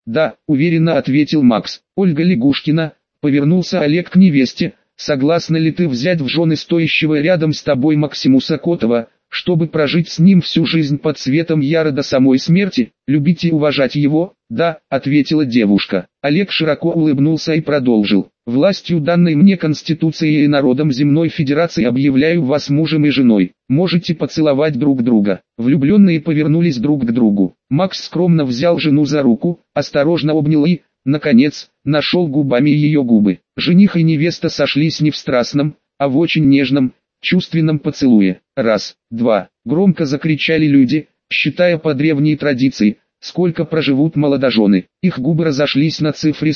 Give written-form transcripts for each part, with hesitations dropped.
Да, уверенно ответил Макс. Ольга Лягушкина, повернулся Олег к невесте. Согласна ли ты взять в жены стоящего рядом с тобой Максимуса Котова, чтобы прожить с ним всю жизнь под светом яра до самой смерти, любить и уважать его? Да, ответила девушка. Олег широко улыбнулся и продолжил. Властью данной мне Конституцией и народом Земной Федерации объявляю вас мужем и женой. Можете поцеловать друг друга. Влюбленные повернулись друг к другу. Макс скромно взял жену за руку, осторожно обнял и, наконец, нашел губами ее губы. Жених и невеста сошлись не в страстном, а в очень нежном, чувственном поцелуе. Раз, два, громко закричали люди, считая по древней традиции, сколько проживут молодожены. Их губы разошлись на цифре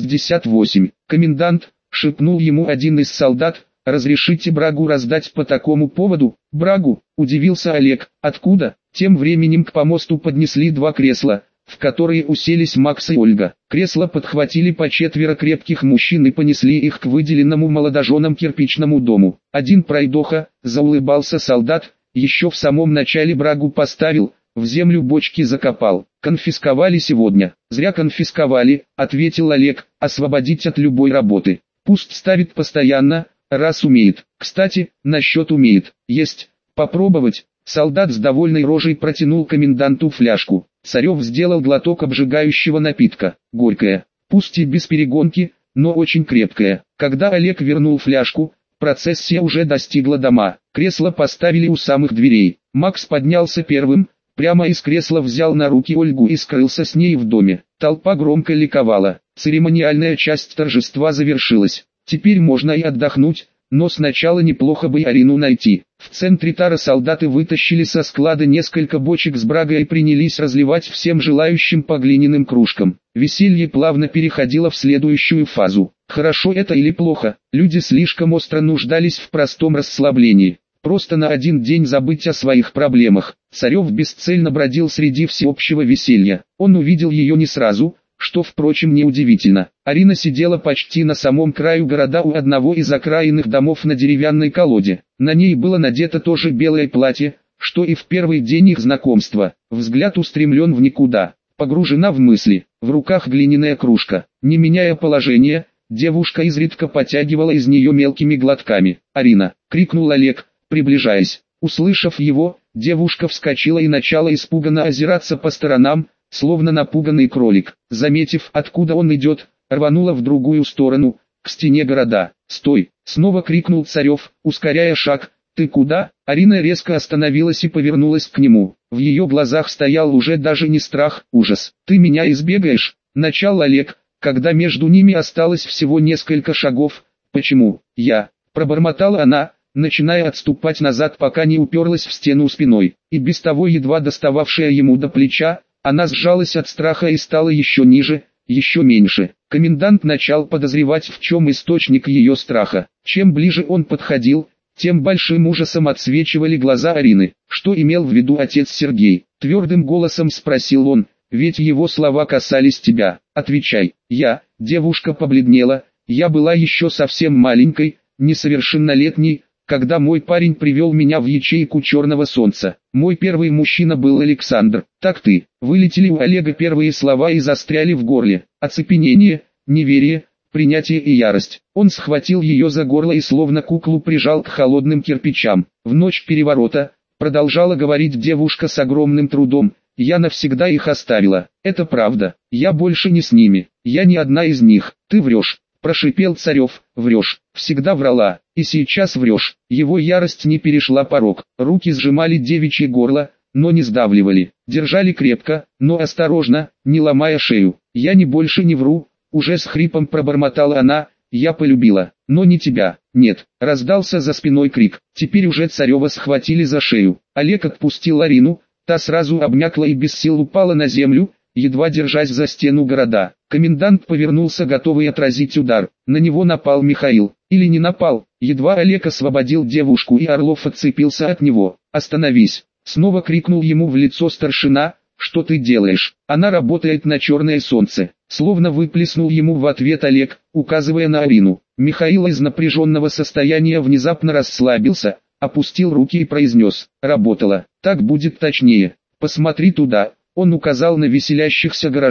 168. Комендант, шепнул ему один из солдат, разрешите брагу раздать по такому поводу? Брагу, удивился Олег, откуда? Тем временем к помосту поднесли два кресла, в которые уселись Макс и Ольга. Кресла подхватили по четверо крепких мужчин и понесли их к выделенному молодоженам кирпичному дому. Один пройдоха, заулыбался солдат, еще в самом начале брагу поставил, в землю бочки закопал. Конфисковали сегодня. Зря конфисковали, ответил Олег, освободить от любой работы. Пусть ставит постоянно, раз умеет. Кстати, насчет умеет, есть, попробовать. Солдат с довольной рожей протянул коменданту фляжку. Царев сделал глоток обжигающего напитка. Горькое, пусть и без перегонки, но очень крепкое. Когда Олег вернул фляжку, процессия уже достигла дома. Кресло поставили у самых дверей. Макс поднялся первым, прямо из кресла взял на руки Ольгу и скрылся с ней в доме. Толпа громко ликовала. Церемониальная часть торжества завершилась. Теперь можно и отдохнуть. Но сначала неплохо бы Арину найти. В центре тара солдаты вытащили со склада несколько бочек с брагой и принялись разливать всем желающим по глиняным кружкам. Веселье плавно переходило в следующую фазу. Хорошо это или плохо, люди слишком остро нуждались в простом расслаблении. Просто на один день забыть о своих проблемах. Царев бесцельно бродил среди всеобщего веселья. Он увидел ее не сразу, что, впрочем, неудивительно. Арина сидела почти на самом краю города у одного из окраинных домов на деревянной колоде. На ней было надето тоже белое платье, что и в первый день их знакомства. Взгляд устремлен в никуда, погружена в мысли. В руках глиняная кружка. Не меняя положение, девушка изредка потягивала из нее мелкими глотками. «Арина!» — крикнул Олег, приближаясь. Услышав его, девушка вскочила и начала испуганно озираться по сторонам, словно напуганный кролик. Заметив, откуда он идет, рванула в другую сторону, к стене города. «Стой!» — снова крикнул Царев, ускоряя шаг. «Ты куда?» Арина резко остановилась и повернулась к нему. В ее глазах стоял уже даже не страх, ужас. «Ты меня избегаешь?» — начал Олег, когда между ними осталось всего несколько шагов. «Почему?» «Я...» — пробормотала она, начиная отступать назад, пока не уперлась в стену спиной. И без того едва достававшая ему до плеча, она сжалась от страха и стала еще ниже, еще меньше. Комендант начал подозревать, в чем источник ее страха. Чем ближе он подходил, тем большим ужасом отсвечивали глаза Арины. «Что имел в виду отец Сергей?» — твердым голосом спросил он, — «ведь его слова касались тебя. Отвечай». «Я...» — девушка побледнела, — «я была еще совсем маленькой, несовершеннолетней, когда мой парень привел меня в ячейку Черного Солнца. Мой первый мужчина был Александр. Так ты». Вылетели у Олега первые слова и застряли в горле. Оцепенение, неверие, принятие и ярость. Он схватил ее за горло и словно куклу прижал к холодным кирпичам. «В ночь переворота», продолжала говорить девушка с огромным трудом, — «я навсегда их оставила. Это правда. Я больше не с ними. Я не одна из них. Ты врешь». Прошипел Царев. «Врешь, всегда врала, и сейчас врешь». Его ярость не перешла порог. Руки сжимали девичье горло, но не сдавливали. Держали крепко, но осторожно, не ломая шею. «Я не больше не вру», уже с хрипом пробормотала она, — «я полюбила, но не тебя». «Нет», раздался за спиной крик. Теперь уже Царева схватили за шею. Олег отпустил Арину, та сразу обмякла и без сил упала на землю, едва держась за стену города. Комендант повернулся, готовый отразить удар. На него напал Михаил. Или не напал. Едва Олег освободил девушку, и Орлов отцепился от него. «Остановись!» Снова крикнул ему в лицо старшина. «Что ты делаешь? Она работает на Черное Солнце». Словно выплеснул ему в ответ Олег, указывая на Арину. Михаил из напряженного состояния внезапно расслабился, опустил руки и произнес: «Работала. Так будет точнее. Посмотри туда». Он указал на веселящихся горожан,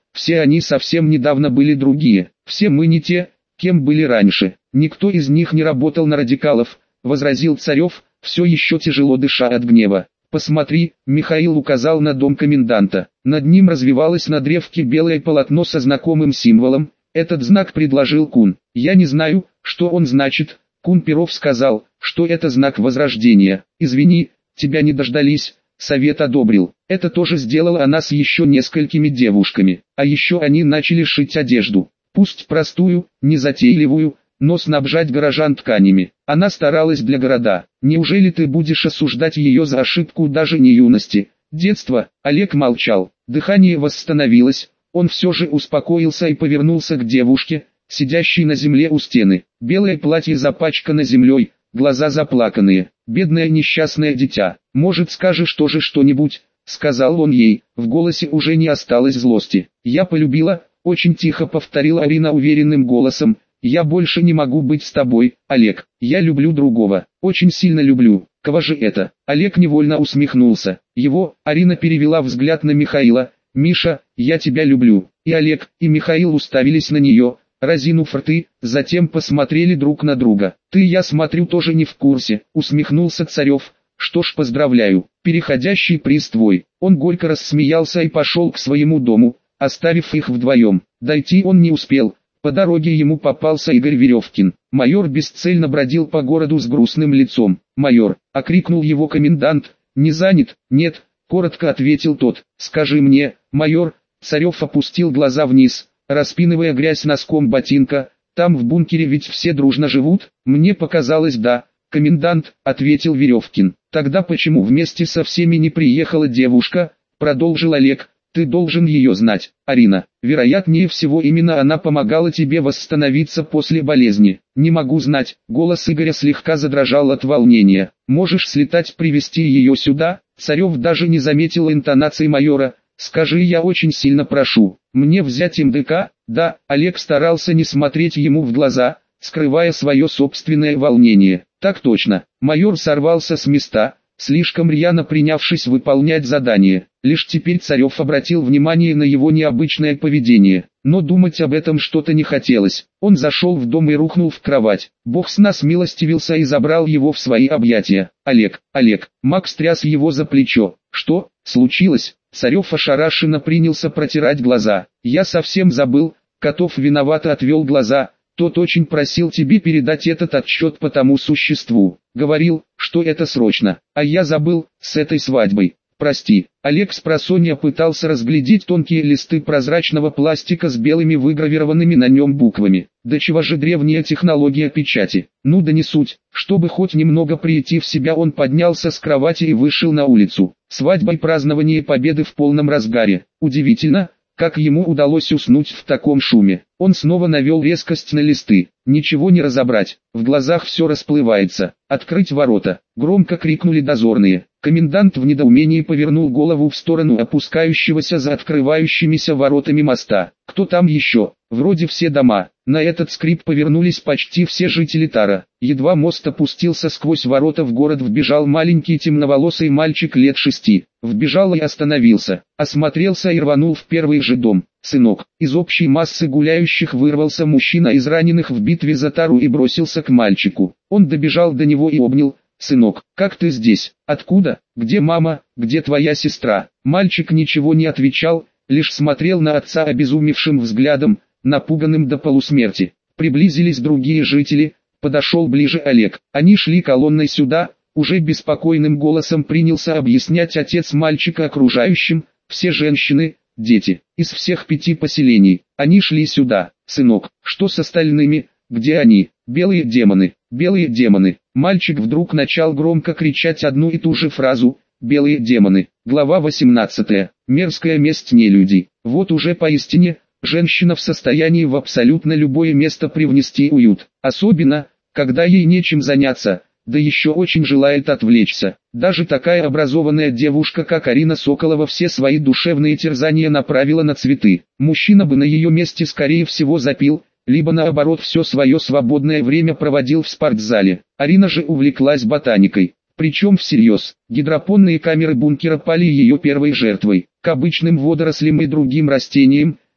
все они совсем недавно были другие, все мы не те, кем были раньше, никто из них не работал на радикалов, возразил Царев, все еще тяжело дыша от гнева. «Посмотри», — Михаил указал на дом коменданта. Над ним развивалось на древке белое полотно со знакомым символом. Этот знак предложил Кун. «Я не знаю, что он значит». Кун Перов сказал, что это знак возрождения. «Извини, тебя не дождались». Совет одобрил. Это тоже сделала она с еще несколькими девушками. А еще они начали шить одежду. Пусть простую, незатейливую, но снабжать горожан тканями. Она старалась для города. Неужели ты будешь осуждать ее за ошибку даже не юности? Детство. Олег молчал. Дыхание восстановилось. Он все же успокоился и повернулся к девушке, сидящей на земле у стены. Белое платье запачкано землей, глаза заплаканные. Бедное несчастное дитя. Может, скажешь тоже что-нибудь? Сказал он ей. В голосе уже не осталось злости. Я полюбила, очень тихо повторила Арина уверенным голосом. Я больше не могу быть с тобой, Олег. Я люблю другого. Очень сильно люблю. Кого же это? Олег невольно усмехнулся. Его, Арина перевела взгляд на Михаила. Миша, я тебя люблю. И Олег, и Михаил уставились на нее, разинув рты, затем посмотрели друг на друга. Ты, я смотрю, тоже не в курсе, усмехнулся Царев. Что ж, поздравляю. Переходящий приз твой. Он горько рассмеялся и пошел к своему дому, оставив их вдвоем. Дойти он не успел. По дороге ему попался Игорь Веревкин. Майор бесцельно бродил по городу с грустным лицом. «Майор!» — окрикнул его комендант. «Не занят?» «Нет», — коротко ответил тот. «Скажи мне, майор!» Царев опустил глаза вниз, распинывая грязь носком ботинка. «Там в бункере ведь все дружно живут?» «Мне показалось, да». «Комендант», — ответил Веревкин. «Тогда почему вместе со всеми не приехала девушка?» — продолжил Олег. «Ты должен ее знать, Арина. Вероятнее всего именно она помогала тебе восстановиться после болезни». «Не могу знать». Голос Игоря слегка задрожал от волнения. «Можешь слетать, привезти ее сюда?» Царев даже не заметил интонации майора. «Скажи, я очень сильно прошу. Мне взять МДК?» «Да». Олег старался не смотреть ему в глаза, скрывая свое собственное волнение. «Так точно». Майор сорвался с места, слишком рьяно принявшись выполнять задание. Лишь теперь Царев обратил внимание на его необычное поведение. Но думать об этом что-то не хотелось. Он зашел в дом и рухнул в кровать. Бог с нас милостивился и забрал его в свои объятия. «Олег, Олег!» Макс тряс его за плечо. «Что случилось?» Царев ошарашенно принялся протирать глаза. «Я совсем забыл». Котов виновато отвел глаза. «Тот очень просил тебе передать этот отчет по тому существу. Говорил, что это срочно. А я забыл, с этой свадьбой. Прости». Олег спросонья пытался разглядеть тонкие листы прозрачного пластика с белыми выгравированными на нем буквами. Да чего же древняя технология печати. Ну да не суть. Чтобы хоть немного прийти в себя, он поднялся с кровати и вышел на улицу. Свадьба и празднование победы в полном разгаре. Удивительно, как ему удалось уснуть в таком шуме. Он снова навел резкость на листы. Ничего не разобрать. В глазах все расплывается. «Открыть ворота!» Громко крикнули дозорные. Комендант в недоумении повернул голову в сторону опускающегося за открывающимися воротами моста. «Кто там еще?» «Вроде все дома». На этот скрип повернулись почти все жители Тара. Едва мост опустился, сквозь ворота в город вбежал маленький темноволосый мальчик лет 6. Вбежал и остановился. Осмотрелся и рванул в первый же дом. «Сынок!» Из общей массы гуляющих вырвался мужчина из раненых в битве за Тару и бросился к мальчику. Он добежал до него и обнял. «Сынок, как ты здесь? Откуда? Где мама? Где твоя сестра?» Мальчик ничего не отвечал, лишь смотрел на отца обезумевшим взглядом, напуганным до полусмерти. Приблизились другие жители, подошел ближе Олег. Они шли колонной сюда, уже беспокойным голосом принялся объяснять отец мальчика окружающим. «Все женщины, дети, из всех 5 поселений, они шли сюда. Сынок, что с остальными? Где они? Белые демоны, белые демоны». Мальчик вдруг начал громко кричать одну и ту же фразу. «Белые демоны». Глава 18. Мерзкая месть нелюдей. Вот уже поистине, женщина в состоянии в абсолютно любое место привнести уют. Особенно, когда ей нечем заняться, да еще очень желает отвлечься. Даже такая образованная девушка, как Арина Соколова, все свои душевные терзания направила на цветы. Мужчина бы на ее месте скорее всего запил, либо наоборот все свое свободное время проводил в спортзале. Арина же увлеклась ботаникой. Причем всерьез. Гидропонные камеры бункера пали ее первой жертвой. К обычным водорослям и другим растениям,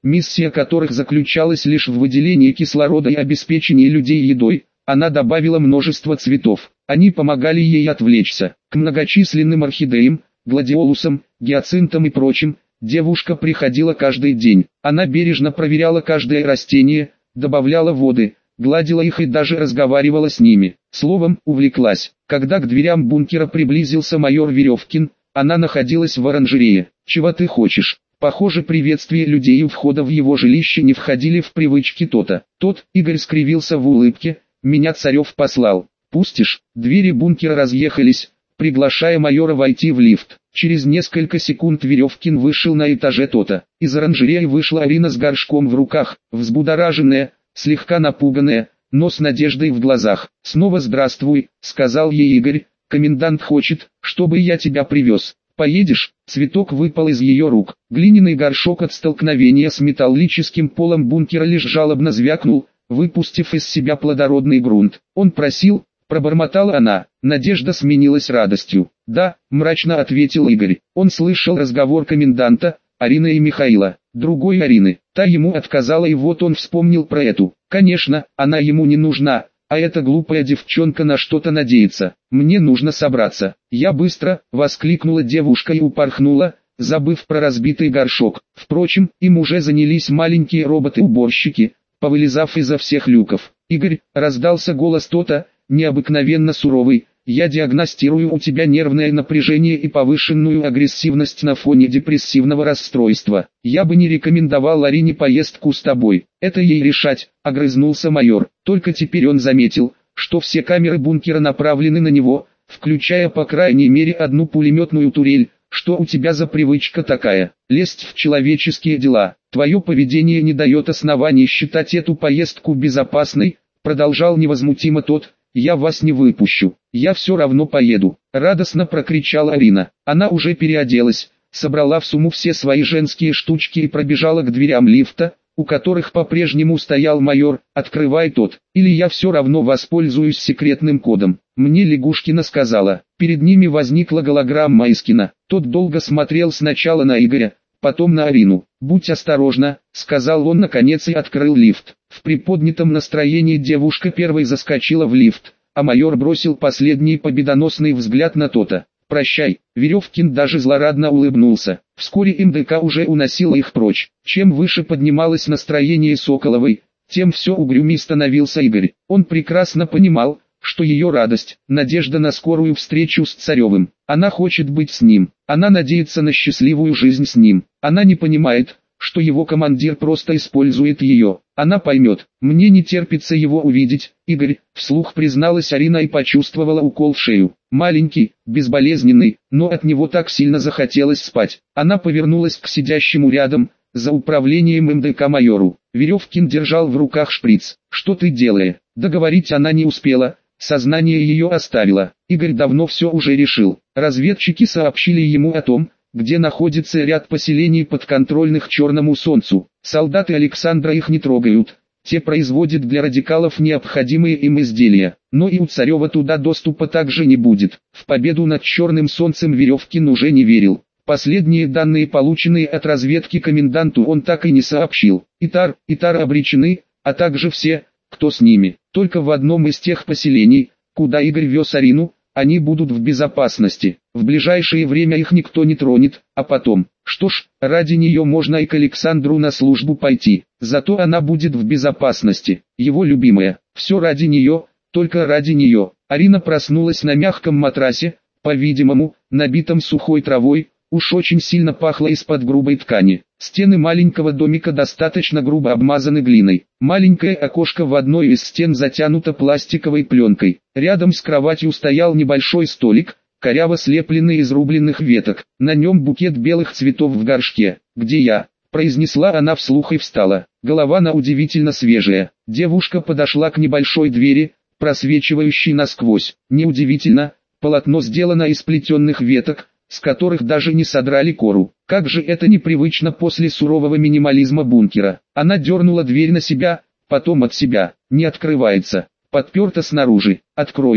миссия которых заключалась лишь в выделении кислорода и обеспечении людей едой. Она добавила множество цветов. Они помогали ей отвлечься. К многочисленным орхидеям, гладиолусам, гиацинтам и прочим, девушка приходила каждый день. Она бережно проверяла каждое растение, добавляла воды, гладила их и даже разговаривала с ними. Словом, увлеклась. Когда к дверям бункера приблизился майор Веревкин, она находилась в оранжерее. «Чего ты хочешь?» Похоже, приветствия людей у входа в его жилище не входили в привычки Тота. Игорь скривился в улыбке. «Меня Царев послал. Пустишь?» Двери бункера разъехались, приглашая майора войти в лифт. Через несколько секунд Веревкин вышел на этаже Тота. Из оранжереи вышла Арина с горшком в руках, взбудораженная, слегка напуганная, но с надеждой в глазах. «Снова здравствуй», — сказал ей Игорь. «Комендант хочет, чтобы я тебя привез. Поедешь?» Цветок выпал из ее рук. Глиняный горшок от столкновения с металлическим полом бункера лишь жалобно звякнул, выпустив из себя плодородный грунт. «Он просил», — пробормотала она. Надежда сменилась радостью. «Да», — мрачно ответил Игорь. Он слышал разговор коменданта, Арины и Михаила. Другой Арины. Та ему отказала, и вот он вспомнил про эту. Конечно, она ему не нужна, а эта глупая девчонка на что-то надеется. «Мне нужно собраться». «Я быстро», — воскликнула девушка и упорхнула, забыв про разбитый горшок. Впрочем, им уже занялись маленькие роботы-уборщики, повылезав изо всех люков. «Игорь», — раздался голос Тота, необыкновенно суровый, «я диагностирую у тебя нервное напряжение и повышенную агрессивность на фоне депрессивного расстройства. Я бы не рекомендовал Арине поездку с тобой. Это ей решать», — огрызнулся майор. Только теперь он заметил, что все камеры бункера направлены на него, включая по крайней мере одну пулеметную турель. «Что у тебя за привычка такая? Лезть в человеческие дела? Твое поведение не дает оснований считать эту поездку безопасной», — продолжал невозмутимо тот. «Я вас не выпущу, я все равно поеду», — радостно прокричала Арина. Она уже переоделась, собрала в сумму все свои женские штучки и пробежала к дверям лифта, у которых по-прежнему стоял майор. «Открывай тот, или я все равно воспользуюсь секретным кодом», — мне Лягушкина сказала. Перед ними возникла голограмма Искина. Тот долго смотрел сначала на Игоря, потом на Арину. «Будь осторожна», — сказал он наконец и открыл лифт. В приподнятом настроении девушка первой заскочила в лифт, а майор бросил последний победоносный взгляд на Тота. «Прощай». Веревкин даже злорадно улыбнулся. Вскоре МДК уже уносила их прочь. Чем выше поднималось настроение Соколовой, тем все угрюмей становился Игорь. Он прекрасно понимал, что ее радость, надежда на скорую встречу с Царевым. Она хочет быть с ним, она надеется на счастливую жизнь с ним. Она не понимает, что его командир просто использует ее. Она поймет. «Мне не терпится его увидеть, Игорь», — вслух призналась Арина и почувствовала укол в шею. Маленький, безболезненный, но от него так сильно захотелось спать. Она повернулась к сидящему рядом, за управлением МДК майору. Веревкин держал в руках шприц. «Что ты делаешь?» Договорить она не успела. Сознание ее оставило. Игорь давно все уже решил. Разведчики сообщили ему о том, где находится ряд поселений подконтрольных Черному Солнцу. Солдаты Александра их не трогают. Те производят для радикалов необходимые им изделия. Но и у Царева туда доступа также не будет. В победу над Черным Солнцем Веревкин уже не верил. Последние данные, полученные от разведки коменданту, он так и не сообщил. Итар обречены, а также все, кто с ними. Только в одном из тех поселений, куда Игорь вез Арину, они будут в безопасности. В ближайшее время их никто не тронет, а потом, что ж, ради нее можно и к Александру на службу пойти. Зато она будет в безопасности, его любимая. Все ради нее, только ради нее. Арина проснулась на мягком матрасе, по-видимому, набитом сухой травой. Уж очень сильно пахло из-под грубой ткани. Стены маленького домика достаточно грубо обмазаны глиной. Маленькое окошко в одной из стен затянуто пластиковой пленкой. Рядом с кроватью стоял небольшой столик, коряво слепленный из рубленных веток. На нем букет белых цветов в горшке. «Где я?» – произнесла она вслух и встала. Голова на удивительно свежая. Девушка подошла к небольшой двери, просвечивающей насквозь. Неудивительно, полотно сделано из плетенных веток, с которых даже не содрали кору. Как же это непривычно после сурового минимализма бункера. Она дернула дверь на себя, потом от себя. Не открывается. Подперта снаружи. «Откройте».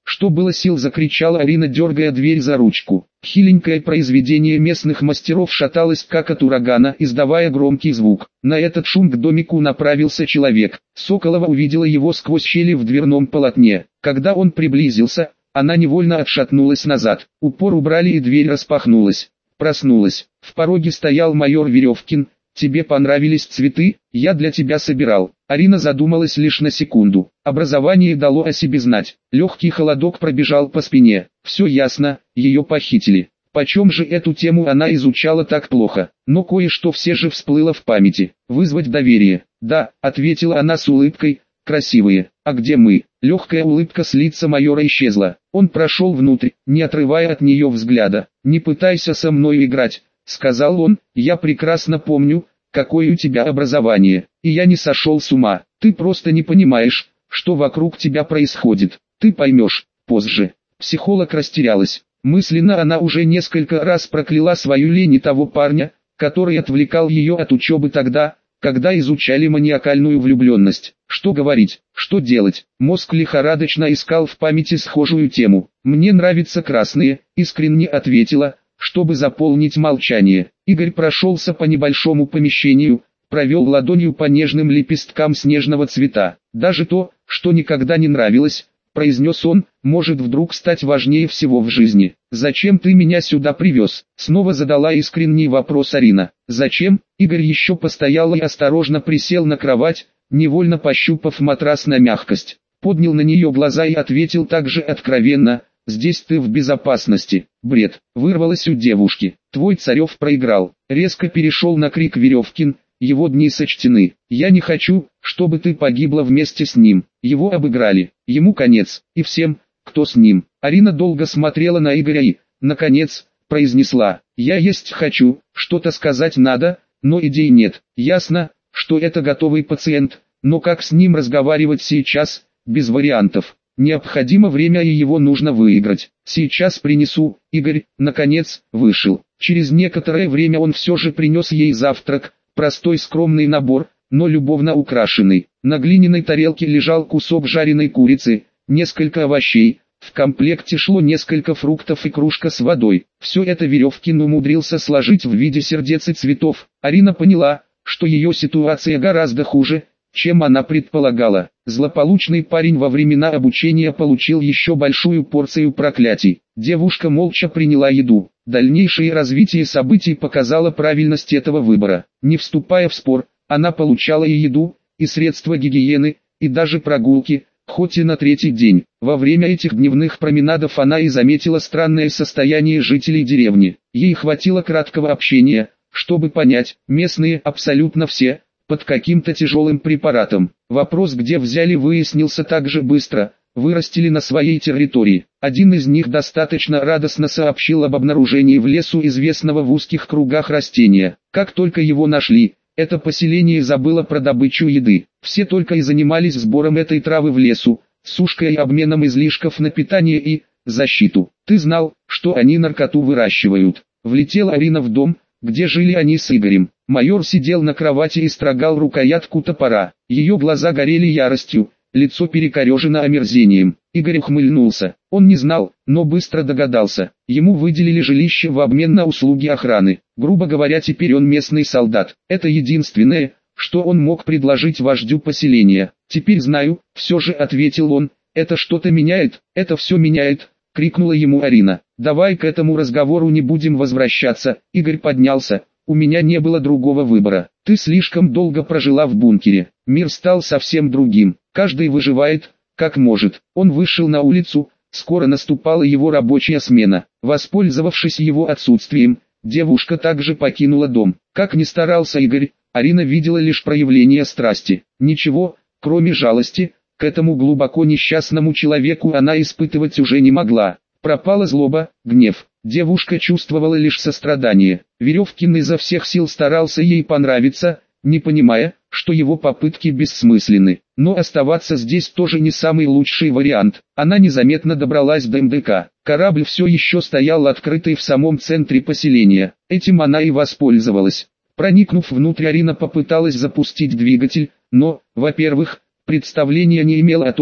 Что было сил, закричала Арина, дергая дверь за ручку. Хиленькое произведение местных мастеров шаталось как от урагана, издавая громкий звук. На этот шум к домику направился человек. Соколова увидела его сквозь щели в дверном полотне. Когда он приблизился, она невольно отшатнулась назад. Упор убрали и дверь распахнулась. Проснулась. В пороге стоял майор Веревкин. «Тебе понравились цветы? Я для тебя собирал». Арина задумалась лишь на секунду. Образование дало о себе знать. Легкий холодок пробежал по спине. Все ясно, ее похитили. Почем же эту тему она изучала так плохо? Но кое-что все же всплыло в памяти. Вызвать доверие. «Да», ответила она с улыбкой. «Красивые. А где мы?» Легкая улыбка с лица майора исчезла. Он прошел внутрь, не отрывая от нее взгляда. «Не пытайся со мной играть», сказал он, «я прекрасно помню, какое у тебя образование, и я не сошел с ума. Ты просто не понимаешь, что вокруг тебя происходит. Ты поймешь позже». Психолог растерялась. Мысленно она уже несколько раз прокляла свою лень и того парня, который отвлекал ее от учебы тогда, когда изучали маниакальную влюбленность. Что говорить, что делать? Мозг лихорадочно искал в памяти схожую тему. «Мне нравятся красные», искренне ответила, чтобы заполнить молчание. Игорь прошелся по небольшому помещению, провел ладонью по нежным лепесткам снежного цвета. «Даже то, что никогда не нравилось», произнес он, «может вдруг стать важнее всего в жизни». «Зачем ты меня сюда привез?» Снова задала искренний вопрос Арина. «Зачем?» Игорь еще постоял и осторожно присел на кровать, невольно пощупав матрас на мягкость. Поднял на нее глаза и ответил также откровенно: «Здесь ты в безопасности». «Бред», вырвалось у девушки. «Твой Царев проиграл». Резко перешел на крик Веревкин. «Его дни сочтены. Я не хочу, чтобы ты погибла вместе с ним». Его обыграли. Ему конец. И всем, кто с ним. Арина долго смотрела на Игоря и, наконец, произнесла: «Я есть хочу, что-то сказать надо, но идей нет». Ясно, что это готовый пациент, но как с ним разговаривать сейчас, без вариантов. Необходимо время и его нужно выиграть. «Сейчас принесу». Игорь, наконец, вышел. Через некоторое время он все же принес ей завтрак, простой скромный набор, но любовно украшенный. На глиняной тарелке лежал кусок жареной курицы, несколько овощей, в комплекте шло несколько фруктов и кружка с водой. Все это Веревкин умудрился сложить в виде сердец и цветов. Арина поняла, что ее ситуация гораздо хуже, чем она предполагала. Злополучный парень во времена обучения получил еще большую порцию проклятий. Девушка молча приняла еду. Дальнейшее развитие событий показало правильность этого выбора. Не вступая в спор, она получала и еду, и средства гигиены, и даже прогулки, хоть и на третий день. Во время этих дневных променадов она и заметила странное состояние жителей деревни. Ей хватило краткого общения, чтобы понять, местные абсолютно все под каким-то тяжелым препаратом. Вопрос, где взяли, выяснился так же быстро. Вырастили на своей территории. Один из них достаточно радостно сообщил об обнаружении в лесу известного в узких кругах растения. Как только его нашли, это поселение забыло про добычу еды. Все только и занимались сбором этой травы в лесу, сушкой и обменом излишков на питание и защиту. «Ты знал, что они наркоту выращивают?» Влетела Арина в дом, где жили они с Игорем. Майор сидел на кровати и строгал рукоятку топора. Ее глаза горели яростью, лицо перекорежено омерзением. Игорь ухмыльнулся. Он не знал, но быстро догадался. Ему выделили жилище в обмен на услуги охраны. Грубо говоря, теперь он местный солдат. Это единственное, что он мог предложить вождю поселения. «Теперь знаю», все же ответил он. «Это что-то меняет, это все меняет», крикнула ему Арина. «Давай к этому разговору не будем возвращаться». Игорь поднялся. «У меня не было другого выбора. Ты слишком долго прожила в бункере. Мир стал совсем другим. Каждый выживает, как может». Он вышел на улицу. Скоро наступала его рабочая смена. Воспользовавшись его отсутствием, девушка также покинула дом. Как ни старался Игорь, Арина видела лишь проявление страсти. Ничего, кроме жалости, к этому глубоко несчастному человеку она испытывать уже не могла. Пропала злоба, гнев. Девушка чувствовала лишь сострадание. Веревкин изо всех сил старался ей понравиться, не понимая, что его попытки бессмысленны. Но оставаться здесь тоже не самый лучший вариант. Она незаметно добралась до МДК. Корабль все еще стоял открытый в самом центре поселения. Этим она и воспользовалась. Проникнув внутрь, Арина попыталась запустить двигатель, но, во-первых, представления не имела о том,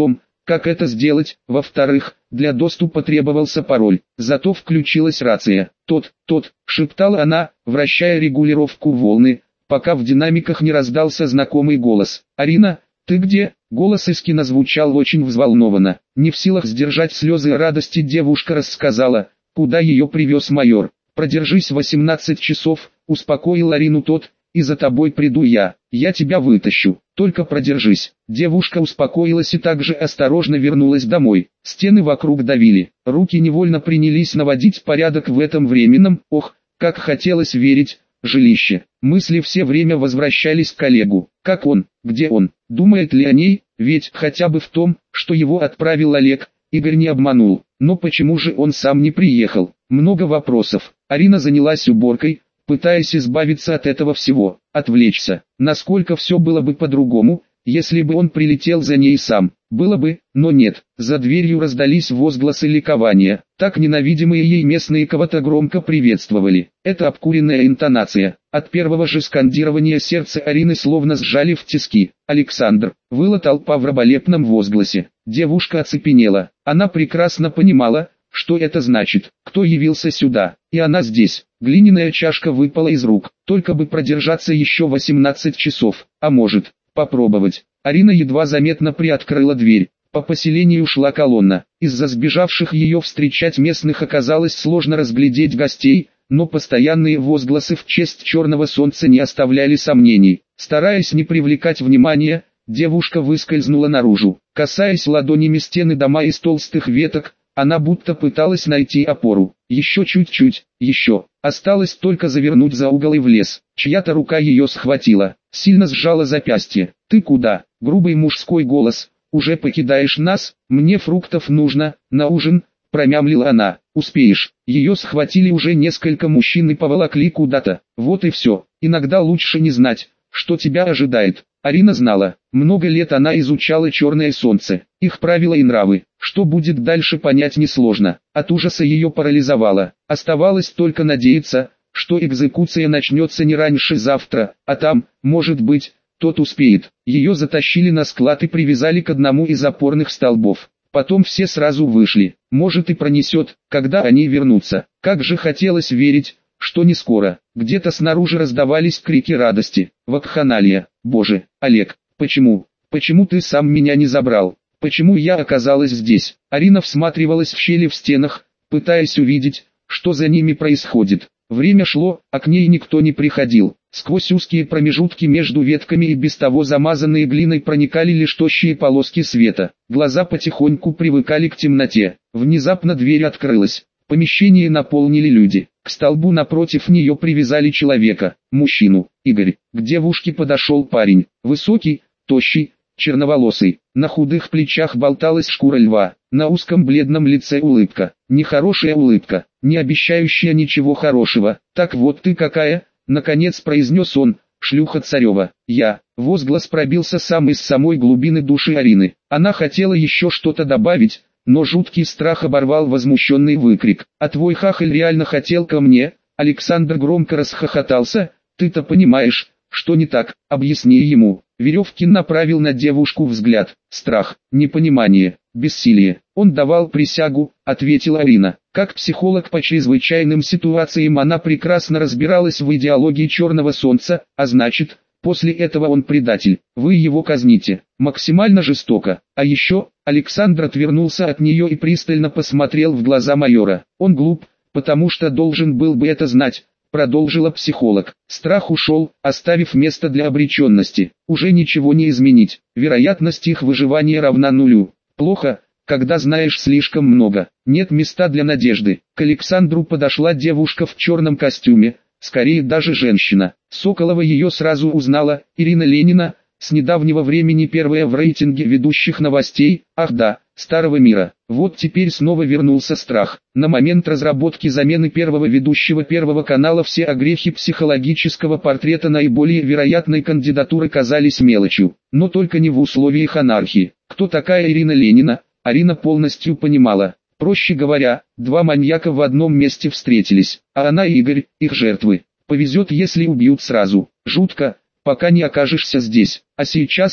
как это сделать. Во-вторых, для доступа требовался пароль. Зато включилась рация. Тот, шептала она, вращая регулировку волны, пока в динамиках не раздался знакомый голос. «Арина, ты где?» Голос из кино звучал очень взволнованно. Не в силах сдержать слезы радости, девушка рассказала, куда ее привез майор. «Продержись 18 часов», успокоил Арину тот, «и за тобой приду я тебя вытащу, только продержись». Девушка успокоилась и также осторожно вернулась домой. Стены вокруг давили, руки невольно принялись наводить порядок в этом временном, как хотелось верить, жилище. Мысли все время возвращались к Олегу. Как он, где он, думает ли о ней, ведь хотя бы в том, что его отправил Олег, Игорь не обманул. Но почему же он сам не приехал? Много вопросов. Арина занялась уборкой, пытаясь избавиться от этого всего, отвлечься. Насколько все было бы по-другому, если бы он прилетел за ней сам. Было бы, но нет. За дверью раздались возгласы ликования. Так ненавидимые ей местные кого-то громко приветствовали. Это обкуренная интонация. От первого же скандирования сердце Арины словно сжали в тиски. «Александр!» Выла толпа в раболепном возгласе. Девушка оцепенела. Она прекрасно понимала, что это значит, кто явился сюда, и она здесь. Глиняная чашка выпала из рук, только бы продержаться еще 18 часов, а может, попробовать. Арина едва заметно приоткрыла дверь. По поселению шла колонна. Из-за сбежавших ее встречать местных оказалось сложно разглядеть гостей, но постоянные возгласы в честь черного солнца не оставляли сомнений. Стараясь не привлекать внимания, девушка выскользнула наружу. Касаясь ладонями стены дома из толстых веток, она будто пыталась найти опору. Еще чуть-чуть, еще. Осталось только завернуть за угол и в лес. Чья-то рука ее схватила, сильно сжала запястье. «Ты куда?» Грубый мужской голос. «Уже покидаешь нас? Мне фруктов нужно, на ужин», промямлила она. «Успеешь». Ее схватили уже несколько мужчин и поволокли куда-то. Вот и все. Иногда лучше не знать, что тебя ожидает. Арина знала, много лет она изучала черное солнце, их правила и нравы. Что будет дальше, понять несложно. От ужаса ее парализовало. Оставалось только надеяться, что экзекуция начнется не раньше завтра, а там, может быть, тот успеет. Ее затащили на склад и привязали к одному из опорных столбов. Потом все сразу вышли. Может и пронесет, когда они вернутся. Как же хотелось верить, что не скоро. Где-то снаружи раздавались крики радости. Вакханалия. «Боже, Олег, почему? Почему ты сам меня не забрал? Почему я оказалась здесь?» Арина всматривалась в щели в стенах, пытаясь увидеть, что за ними происходит. Время шло, а к ней никто не приходил. Сквозь узкие промежутки между ветками и без того замазанные глиной проникали лишь тощие полоски света. Глаза потихоньку привыкали к темноте. Внезапно дверь открылась. Помещение наполнили люди. К столбу напротив нее привязали человека, мужчину. Игорь. К девушке подошел парень. Высокий, тощий, черноволосый. На худых плечах болталась шкура льва. На узком бледном лице улыбка. Нехорошая улыбка, не обещающая ничего хорошего. «Так вот ты какая!» Наконец произнес он. «Шлюха Царева». Возглас пробился сам из самой глубины души Арины. Она хотела еще что-то добавить, но жуткий страх оборвал возмущенный выкрик. «А твой хахаль реально хотел ко мне?» Александр громко расхохотался. «Ты-то понимаешь, что не так, объясни ему». Веревкин направил на девушку взгляд. Страх, непонимание, бессилие. «Он давал присягу», ответила Арина. Как психолог по чрезвычайным ситуациям она прекрасно разбиралась в идеологии черного солнца, а значит, после этого он предатель. Вы его казните. Максимально жестоко. А еще, Александр отвернулся от нее и пристально посмотрел в глаза майора. Он глуп, потому что должен был бы это знать, продолжила психолог. Страх ушел, оставив место для обреченности. Уже ничего не изменить. Вероятность их выживания равна нулю. Плохо, когда знаешь слишком много. Нет места для надежды. К Александру подошла девушка в черном костюме, скорее даже женщина. Соколова ее сразу узнала. Ирина Ленина, с недавнего времени первая в рейтинге ведущих новостей. Ах да, старого мира. Вот теперь снова вернулся страх. На момент разработки замены первого ведущего Первого канала все огрехи психологического портрета наиболее вероятной кандидатуры казались мелочью. Но только не в условиях анархии. Кто такая Ирина Ленина? Арина полностью понимала. Проще говоря, два маньяка в одном месте встретились, а она и Игорь, их жертвы. Повезет, если убьют сразу. Жутко, пока не окажешься здесь. А сейчас,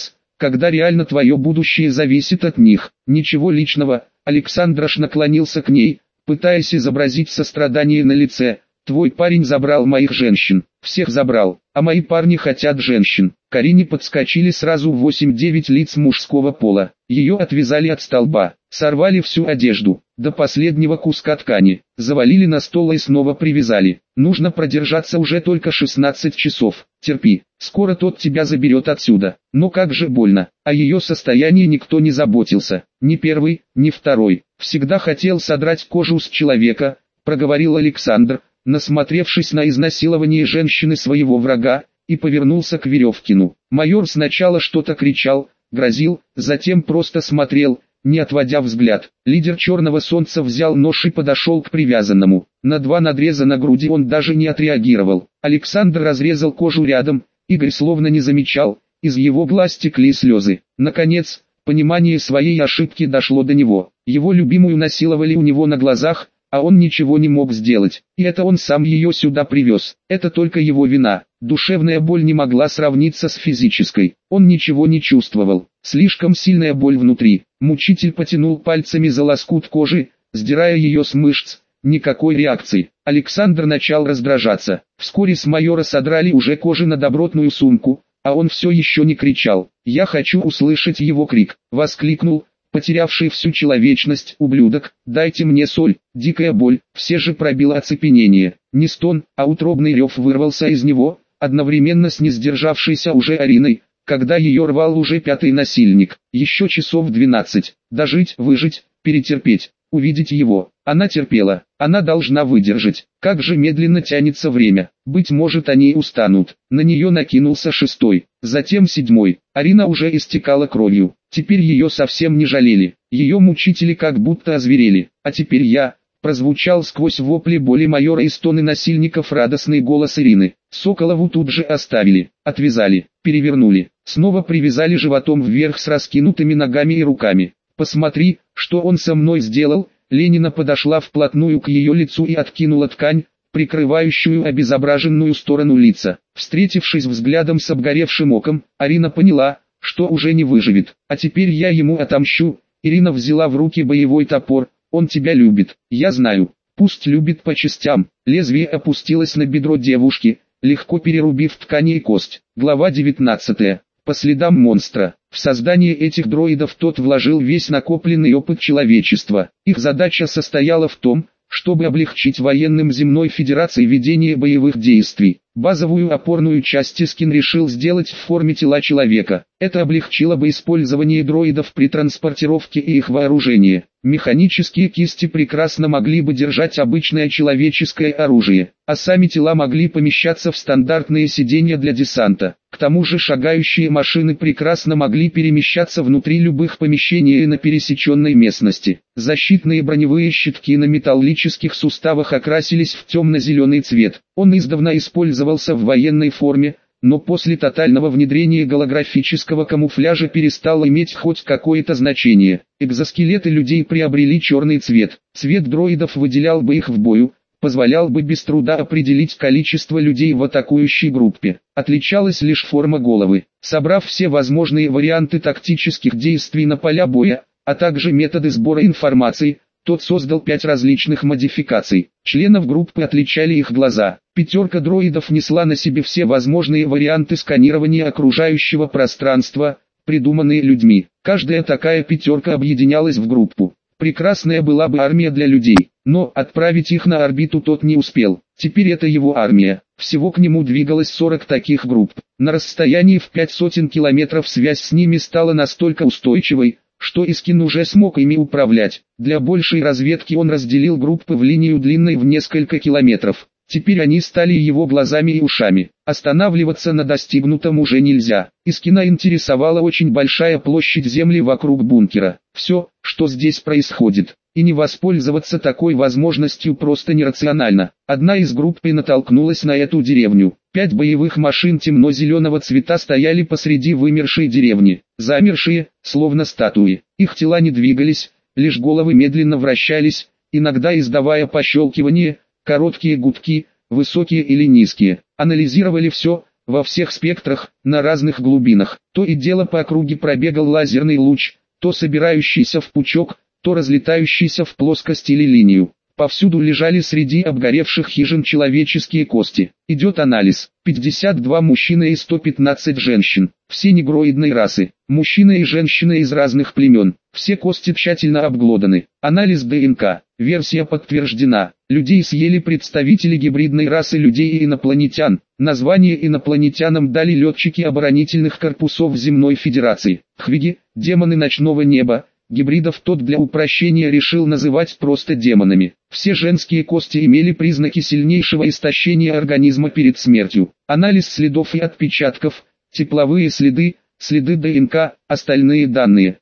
когда реально твое будущее зависит от них. Ничего личного. Александр аж наклонился к ней, пытаясь изобразить сострадание на лице. Твой парень забрал моих женщин, всех забрал, а мои парни хотят женщин. К Арине подскочили сразу 8-9 лиц мужского пола. Ее отвязали от столба, сорвали всю одежду, до последнего куска ткани, завалили на стол и снова привязали. Нужно продержаться уже только 16 часов. Терпи, скоро тот тебя заберет отсюда. Но как же больно. О ее состоянии никто не заботился. Ни первый, ни второй. Всегда хотел содрать кожу с человека, проговорил Александр, насмотревшись на изнасилование женщины своего врага, и повернулся к Веревкину. Майор сначала что-то кричал, грозил, затем просто смотрел, не отводя взгляд. Лидер Черного Солнца взял нож и подошел к привязанному. На 2 надреза на груди он даже не отреагировал. Александр разрезал кожу рядом, Игорь словно не замечал, из его глаз текли слезы. Наконец, понимание своей ошибки дошло до него. Его любимую насиловали у него на глазах, а он ничего не мог сделать. И это он сам ее сюда привез. Это только его вина. Душевная боль не могла сравниться с физической. Он ничего не чувствовал. Слишком сильная боль внутри. Мучитель потянул пальцами за лоскут кожи, сдирая ее с мышц. Никакой реакции. Александр начал раздражаться. Вскоре с майора содрали уже кожу на добротную сумку, а он все еще не кричал. «Я хочу услышать его крик!» — воскликнул, потерявший всю человечность ублюдок. «Дайте мне соль!» Дикая боль, все же пробило оцепенение. Не стон, а утробный рев вырвался из него, одновременно с не сдержавшейся уже Ариной, когда ее рвал уже 5-й насильник. Еще часов 12. Дожить, выжить, перетерпеть, увидеть его. Она терпела, она должна выдержать. Как же медленно тянется время. Быть может, они устанут. На нее накинулся 6-й, затем 7-й. Арина уже истекала кровью. Теперь ее совсем не жалели. Ее мучители как будто озверели. А теперь я... Прозвучал сквозь вопли боли майора и стоны насильников радостный голос Ирины. Соколову тут же оставили, отвязали, перевернули, снова привязали животом вверх с раскинутыми ногами и руками. «Посмотри, что он со мной сделал!» Ленина подошла вплотную к ее лицу и откинула ткань, прикрывающую обезображенную сторону лица. Встретившись взглядом с обгоревшим оком, Арина поняла, что уже не выживет. «А теперь я ему отомщу!» Ирина взяла в руки боевой топор. «Он тебя любит, я знаю, пусть любит по частям». Лезвие опустилось на бедро девушки, легко перерубив ткань и кость. Глава 19. По следам монстра. В создание этих дроидов тот вложил весь накопленный опыт человечества. Их задача состояла в том, чтобы облегчить военным Земной Федерации ведение боевых действий. Базовую опорную часть Искин решил сделать в форме тела человека. Это облегчило бы использование дроидов при транспортировке и их вооружении. Механические кисти прекрасно могли бы держать обычное человеческое оружие, а сами тела могли помещаться в стандартные сиденья для десанта. К тому же шагающие машины прекрасно могли перемещаться внутри любых помещений и на пересеченной местности. Защитные броневые щитки на металлических суставах окрасились в темно-зеленый цвет. Он издавна использовался в военной форме, но после тотального внедрения голографического камуфляжа перестал иметь хоть какое-то значение. Экзоскелеты людей приобрели черный цвет. Цвет дроидов выделял бы их в бою, позволял бы без труда определить количество людей в атакующей группе. Отличалась лишь форма головы. Собрав все возможные варианты тактических действий на поля боя, а также методы сбора информации, тот создал 5 различных модификаций. Членов группы отличали их глаза. 5 дроидов несла на себе все возможные варианты сканирования окружающего пространства, придуманные людьми. Каждая такая 5 объединялась в группу. Прекрасная была бы армия для людей, но отправить их на орбиту тот не успел. Теперь это его армия. Всего к нему двигалось 40 таких групп. На расстоянии в 500 километров связь с ними стала настолько устойчивой, что Искин уже смог ими управлять. Для большей разведки он разделил группы в линию длиной в несколько километров. Теперь они стали его глазами и ушами. Останавливаться на достигнутом уже нельзя. Искина интересовала очень большая площадь земли вокруг бункера. Все, что здесь происходит. И не воспользоваться такой возможностью просто нерационально. Одна из групп и натолкнулась на эту деревню. 5 боевых машин темно-зеленого цвета стояли посреди вымершей деревни. Замершие, словно статуи. Их тела не двигались, лишь головы медленно вращались, иногда издавая пощелкивание, короткие гудки, высокие или низкие. Анализировали все, во всех спектрах, на разных глубинах. То и дело по округе пробегал лазерный луч, то собирающийся в пучок, то разлетающийся в плоскость или линию. Повсюду лежали среди обгоревших хижин человеческие кости. Идет анализ. 52 мужчины и 115 женщин. Все негроидной расы. Мужчины и женщины из разных племен. Все кости тщательно обглоданы. Анализ ДНК. Версия подтверждена. Людей съели представители гибридной расы людей и инопланетян. Название инопланетянам дали летчики оборонительных корпусов Земной Федерации. Хвиги, демоны ночного неба. Гибридов тот для упрощения решил называть просто демонами. Все женские кости имели признаки сильнейшего истощения организма перед смертью. Анализ следов и отпечатков, тепловые следы, следы ДНК, остальные данные.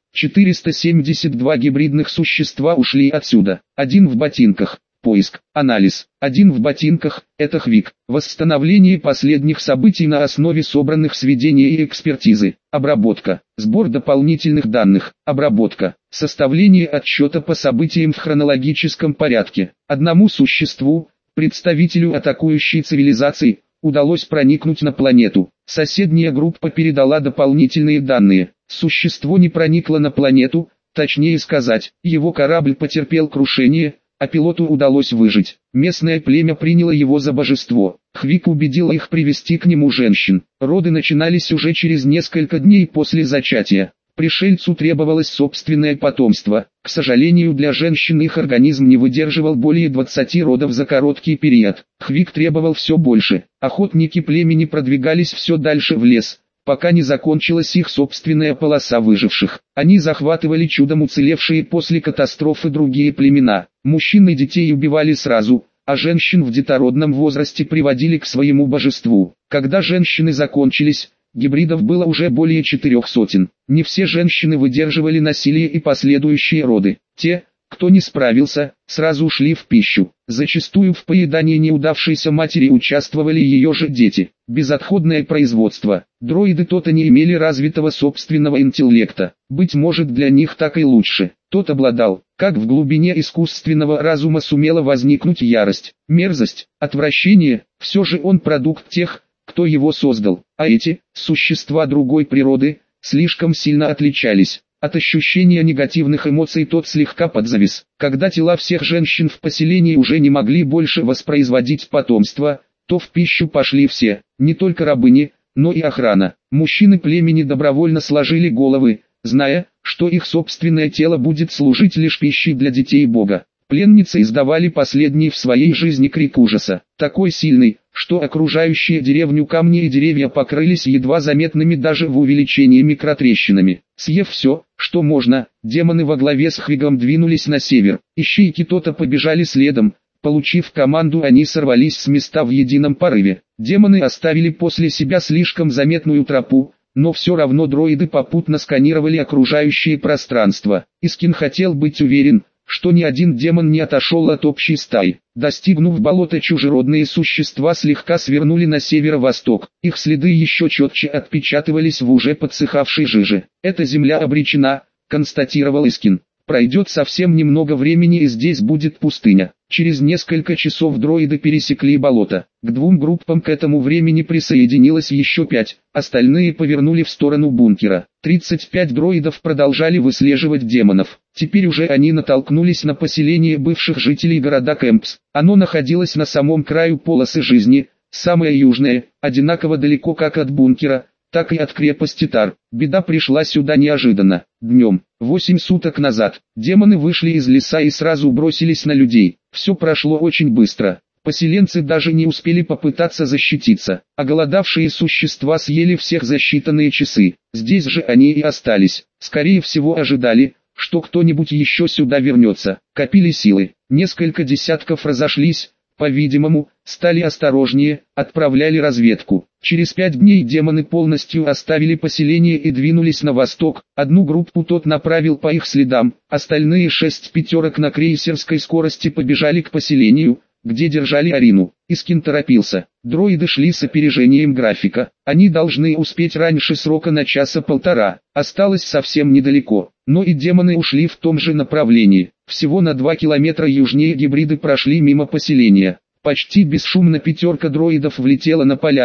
472 гибридных существа ушли отсюда. Один в ботинках. Поиск, анализ. Один в ботинках – это Хвиг. Восстановление последних событий на основе собранных сведений и экспертизы. Обработка. Сбор дополнительных данных. Обработка. Составление отчета по событиям в хронологическом порядке. Одному существу, представителю атакующей цивилизации, удалось проникнуть на планету. Соседняя группа передала дополнительные данные. Существо не проникло на планету, точнее сказать, его корабль потерпел крушение, а пилоту удалось выжить. Местное племя приняло его за божество. Хвиг убедил их привести к нему женщин. Роды начинались уже через несколько дней после зачатия. Пришельцу требовалось собственное потомство. К сожалению, для женщин их организм не выдерживал более 20 родов за короткий период. Хвиг требовал все больше. Охотники племени продвигались все дальше в лес, пока не закончилась их собственная полоса выживших. Они захватывали чудом уцелевшие после катастрофы другие племена. Мужчин и детей убивали сразу, а женщин в детородном возрасте приводили к своему божеству. Когда женщины закончились, гибридов было уже более 400. Не все женщины выдерживали насилие и последующие роды. Те, кто не справился, сразу ушли в пищу. Зачастую в поедании неудавшейся матери участвовали ее же дети. Безотходное производство. Дроиды то-то не имели развитого собственного интеллекта. Быть может, для них так и лучше. Тот обладал, как в глубине искусственного разума сумела возникнуть ярость, мерзость, отвращение, все же он продукт тех, кто его создал. А эти, существа другой природы, слишком сильно отличались. От ощущения негативных эмоций тот слегка подзавис. Когда тела всех женщин в поселении уже не могли больше воспроизводить потомство, то в пищу пошли все, не только рабыни, но и охрана. Мужчины племени добровольно сложили головы, зная, что их собственное тело будет служить лишь пищей для детей Бога. Пленницы издавали последний в своей жизни крик ужаса, такой сильный, что окружающие деревню камни и деревья покрылись едва заметными даже в увеличении микротрещинами. Съев все, что можно, демоны во главе с Хвигом двинулись на север. Ищейки то-то побежали следом. Получив команду, они сорвались с места в едином порыве. Демоны оставили после себя слишком заметную тропу, но все равно дроиды попутно сканировали окружающее пространство. Искин хотел быть уверен, что ни один демон не отошел от общей стаи. Достигнув болота, чужеродные существа слегка свернули на северо-восток. Их следы еще четче отпечатывались в уже подсыхавшей жиже. «Эта земля обречена», — констатировал Искин. «Пройдет совсем немного времени и здесь будет пустыня». Через несколько часов дроиды пересекли болото. К двум группам к этому времени присоединилось еще 5, остальные повернули в сторону бункера. 35 дроидов продолжали выслеживать демонов. Теперь уже они натолкнулись на поселение бывших жителей города Кэмпс. Оно находилось на самом краю полосы жизни, самое южное, одинаково далеко как от бункера, так и от крепости Тар. Беда пришла сюда неожиданно. Днем, 8 суток назад, демоны вышли из леса и сразу бросились на людей. Все прошло очень быстро. Поселенцы даже не успели попытаться защититься. Оголодавшие существа съели всех за считанные часы. Здесь же они и остались. Скорее всего ожидали, что кто-нибудь еще сюда вернется. Копили силы. Несколько десятков разошлись. По-видимому, стали осторожнее, отправляли разведку. Через 5 дней демоны полностью оставили поселение и двинулись на восток. Одну группу тот направил по их следам, остальные 6 пятерок на крейсерской скорости побежали к поселению, где держали Арину. Искин торопился. Дроиды шли с опережением графика. Они должны успеть раньше срока на часа полтора. Осталось совсем недалеко. Но и демоны ушли в том же направлении. Всего на 2 километра южнее гибриды прошли мимо поселения. Почти бесшумно пятерка дроидов влетела на поляну,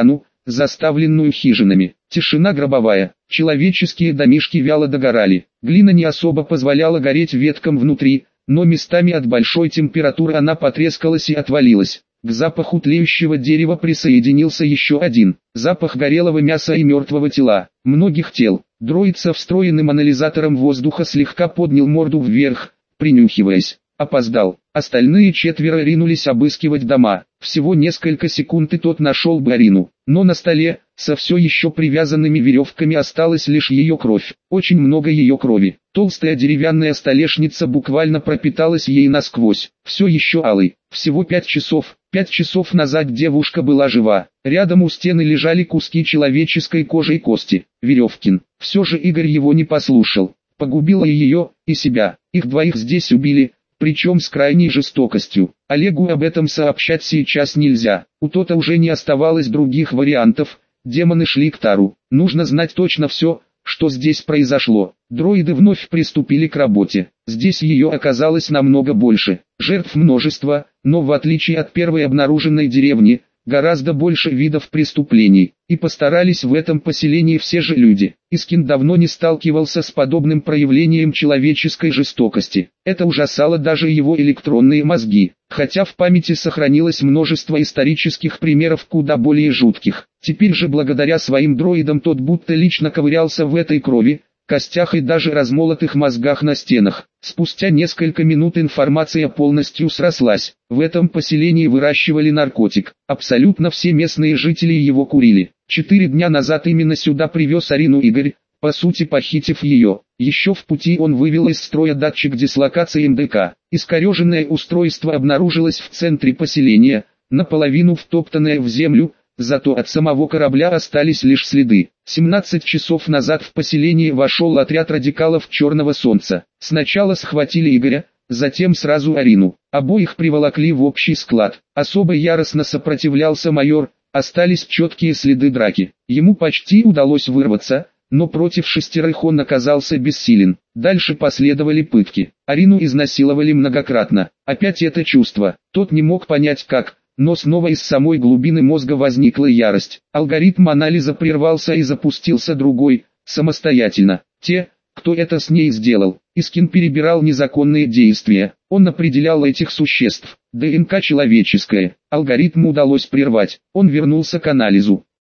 заставленную хижинами. Тишина гробовая, человеческие домишки вяло догорали. Глина не особо позволяла гореть веткам внутри, но местами от большой температуры она потрескалась и отвалилась. К запаху тлеющего дерева присоединился еще один – запах горелого мяса и мертвого тела, многих тел. Дроид со встроенным анализатором воздуха слегка поднял морду вверх, принюхиваясь. Опоздал. Остальные четверо ринулись обыскивать дома. Всего несколько секунд и тот нашел бы Арину. Но на столе, со все еще привязанными веревками, осталась лишь ее кровь. Очень много ее крови. Толстая деревянная столешница буквально пропиталась ей насквозь. Все еще алой. Всего 5 часов. 5 часов назад девушка была жива. Рядом у стены лежали куски человеческой кожи и кости. Веревкин. Все же Игорь его не послушал. Погубила и ее, и себя. Их двоих здесь убили. Причем с крайней жестокостью. Олегу об этом сообщать сейчас нельзя. У Тота уже не оставалось других вариантов. Демоны шли к Тару. Нужно знать точно все, что здесь произошло. Дроиды вновь приступили к работе. Здесь ее оказалось намного больше. Жертв множество, но в отличие от первой обнаруженной деревни, гораздо больше видов преступлений. И постарались в этом поселении все же люди. Искин давно не сталкивался с подобным проявлением человеческой жестокости. Это ужасало даже его электронные мозги. Хотя в памяти сохранилось множество исторических примеров куда более жутких. Теперь же благодаря своим дроидам тот будто лично ковырялся в этой крови, костях и даже размолотых мозгах на стенах. Спустя несколько минут информация полностью срослась. В этом поселении выращивали наркотик. Абсолютно все местные жители его курили. 4 дня назад именно сюда привез Арину Игорь, по сути похитив ее. Еще в пути он вывел из строя датчик дислокации МДК. Искореженное устройство обнаружилось в центре поселения, наполовину втоптанное в землю. Зато от самого корабля остались лишь следы. 17 часов назад в поселение вошел отряд радикалов Черного Солнца. Сначала схватили Игоря, затем сразу Арину. Обоих приволокли в общий склад. Особо яростно сопротивлялся майор, остались четкие следы драки. Ему почти удалось вырваться, но против 6 он оказался бессилен. Дальше последовали пытки. Арину изнасиловали многократно. Опять это чувство. Тот не мог понять как. Но снова из самой глубины мозга возникла ярость. Алгоритм анализа прервался и запустился другой, самостоятельно. Те, кто это с ней сделал. Искин перебирал незаконные действия. Он определял этих существ. ДНК человеческое. Алгоритм удалось прервать. Он вернулся к анализу.